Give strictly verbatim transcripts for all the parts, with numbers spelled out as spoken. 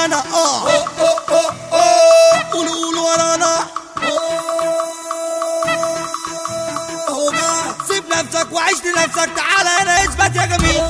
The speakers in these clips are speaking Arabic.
معانا. اه قولوا قولوا ورانا. سيب نفسك وعيش لنفسك، تعالى هنا اثبت يا جميل.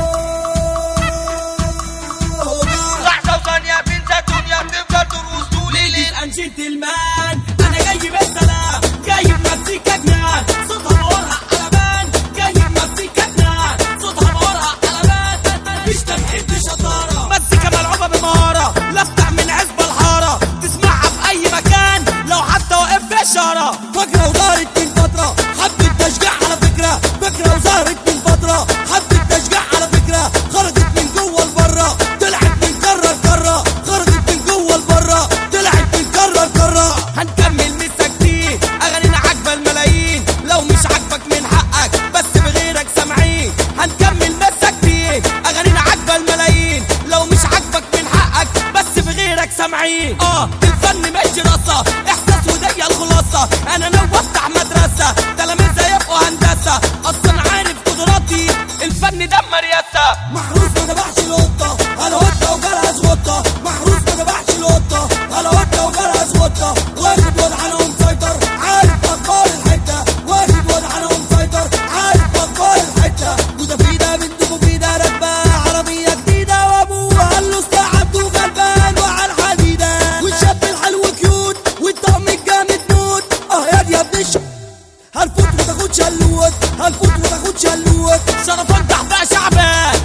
لحظة وثانية بنسى الدنيا بتفضل ترقص طول الليل. جنتلمان انا جاي بالسلام، جاي بمزيكا جنان صوتها بقولها قلبان، جاي بمزيكا جنان صوتها بقولها قلبان. مش تمحيط شطارة، مزيكا ملعوبة بمهارة، لفتح من عزبة الحارة تسمعها في اي مكان لو حتى واقف في اشارة. فكرة وظهرت من فترة حبة تشجيع على فكرة، فكرة وظهرت من فترة حبة تشجيع على فكرة. خرجت من جوه لبره طلعت من كرة لكرة، خرجت من جوه لبره طلعت من كرة لكرة. هنكمل لسه كتير اغانينا عاجبة الملايين، لو مش عاجبك من حقك بس بغيرك سامعين. هنكمل لسه كتير اغانينا عاجبة الملايين، لو مش عاجبك من حقك بس بغيرك سامعين. اه الفن مش دراسة، احساس ودي الخلاصة. انا ناوي افتح مدرسة تلاميذها يبقوا هندسة، اصلا عارف قدراتي الفن ده مرياسة. محروس ما ذبحش القطة على قطة وجالها زغطة، محروس ما ذبحش القطة على قطة وجالها زغطة. واخد وضعنا ومسيطر عارف اخبار الحتة، واخد وضعنا ومسيطر عارف اخبار الحتة. وده في ده بنت وفي ده راكبة عربية جديدة، وابوها قال له استعبد وغلبان وعلى الحديدة. والشاب الحلو كيوت والطقم الجامد موت. اه يا دي يا ابن الش هنفوت وتاخد شلوت، هنفوت وتاخد شلوت. شرفان تحت شعبان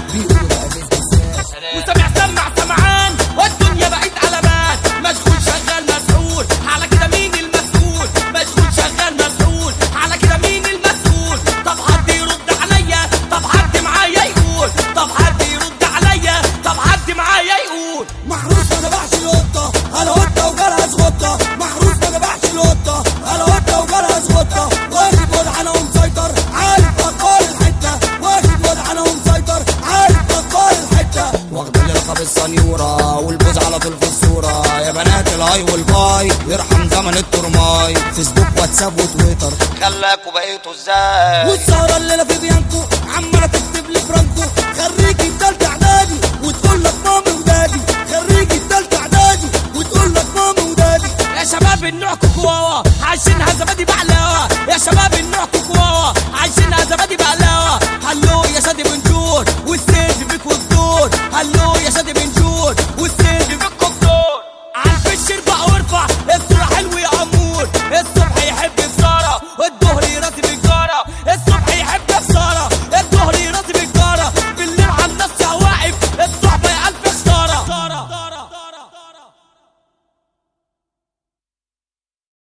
وسامع سمع سمعان، والدنيا بقت قلبان. مشغول شغال مسؤول على كده مين المسؤول، مشغول شغال مسؤول على كده مين المسؤول. طب حد يرد عليا، طب حد معايا يقول، طب حد يرد عليا، طب حد معايا يقول. محروس ما ذبحش القطة على قطة وجالها زغطة، محروس ما ذبحش القطة على قطة وجالها زغطة. واخد وضعنا ومسيطر عارف اخبار الحتة، واخد وضعنا ومسيطر عارف اخبار الحتة. واخد لقب السنيورة والبوز على طول في الصورة، يا بنات الهاي والباي يرحم زمن الترماي. فيسبوك واتساب وتويتر خلاكوا بقيتوا ازاي. والسهرة الليلة في بيانكو عمالة تكتب لي فرانكو، خريجي التالتة اعدادي وتقول لك مامي ودادي، خريجي التالتة اعدادي وتقول لك مامي ودادي. يا شباب النوع كوكواوا عايشين